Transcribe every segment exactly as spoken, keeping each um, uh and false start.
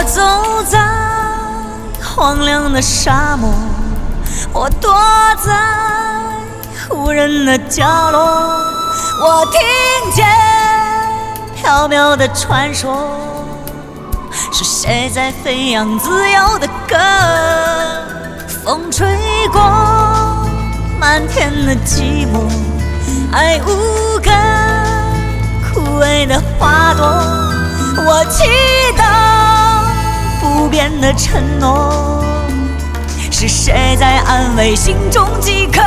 我走在荒凉的沙漠，我躲在无人的角落，我听见飘渺的传说，是谁在飞扬自由的歌？风吹过漫天的寂寞，爱无根枯萎的花朵，我祈祷不变的承诺，是谁在安慰心中饥渴？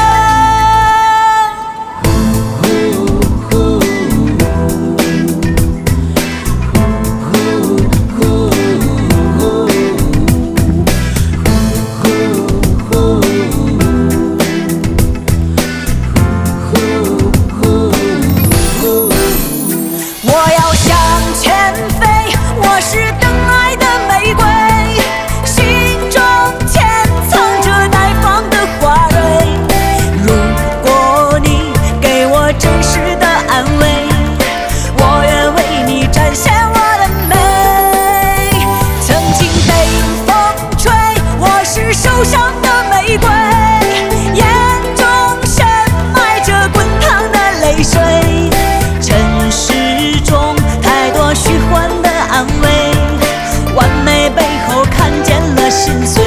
我要向前飞，我是等爱的玫瑰，心中潜藏着待放的花蕊。如果你给我真实的安慰，我愿为你展现我的美。曾经被风吹，我是受伤的玫瑰，眼中深埋着滚烫的泪水。尘世中太多虚幻的安慰，完美背后看见了心碎。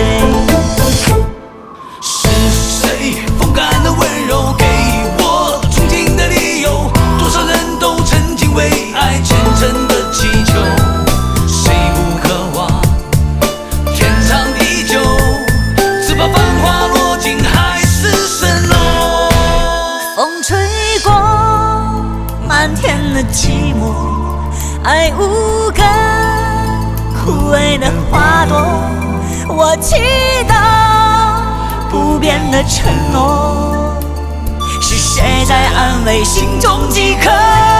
是谁风干的温柔，给我憧憬的理由？多少人都曾经为爱虔诚的祈求，谁不渴望天长地久？只怕繁华落尽海市蜃楼。 风吹过漫天的寂寞，爱无根枯萎的花朵，我祈祷不变的承诺，是谁在安慰心中饥渴？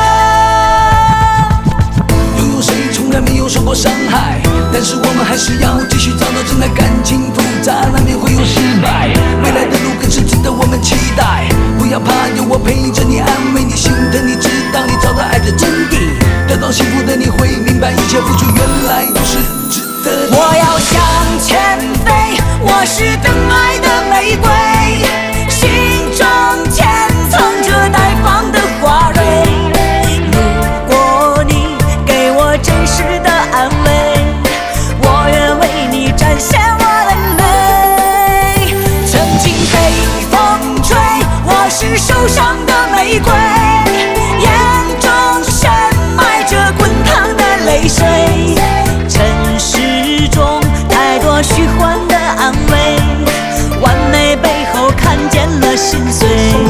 拥有谁从来没有受过伤害，但是我们还是要继续找到真爱。感情复杂，难免会有失败，未来的路更是值得我们期待。不要怕，有我陪着你，安慰你，心疼你，直到你找到爱的真谛。得到幸福的你会明白，一切付出原来都是值得的。 我要向前飞，我是等爱的玫瑰，心中潜藏着待放的花蕊。如果你给我真实的安慰，我愿为你展现我的美。曾经被风吹，我是受伤的玫瑰，眼中深埋着滚烫的泪水。尘世中太多虚幻的安慰，完美背后看见了心碎。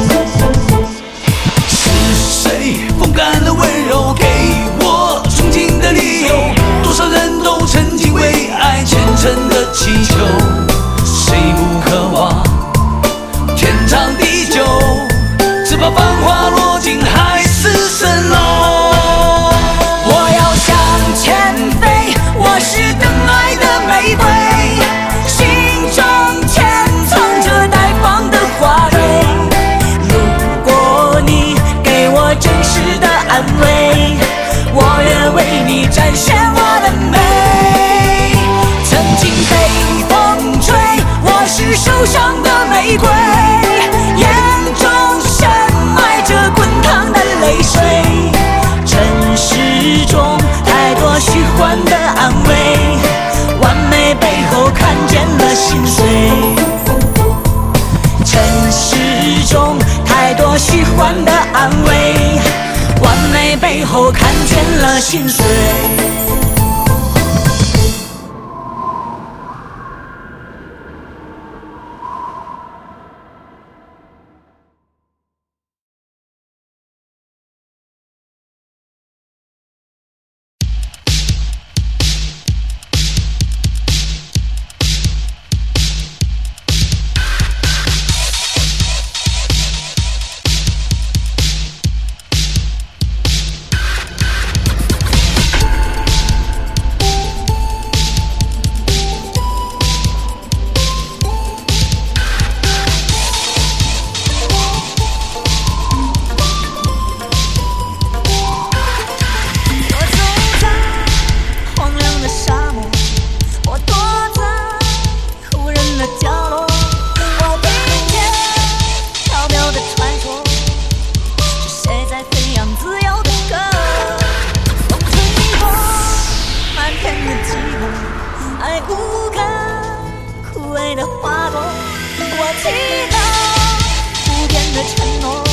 是谁风干的温柔，给我憧憬的理由？多少人都曾经为爱虔诚的祈求，谁不渴望天长地久？只怕繁华落尽海市蜃楼。 我要向前飞，我是等爱的玫瑰，心中潜藏着待放的花蕊。如果你给我真实的安慰，我愿为你展现我的美。曾经被风吹，我是受伤的玫瑰，眼中深埋着滚烫的泪水。尘世中太多虚幻的安慰，完美背后看见了心碎。尘世中太多虚幻的安慰，完美背后看见了心碎。 的花朵，我祈祷不变的承诺。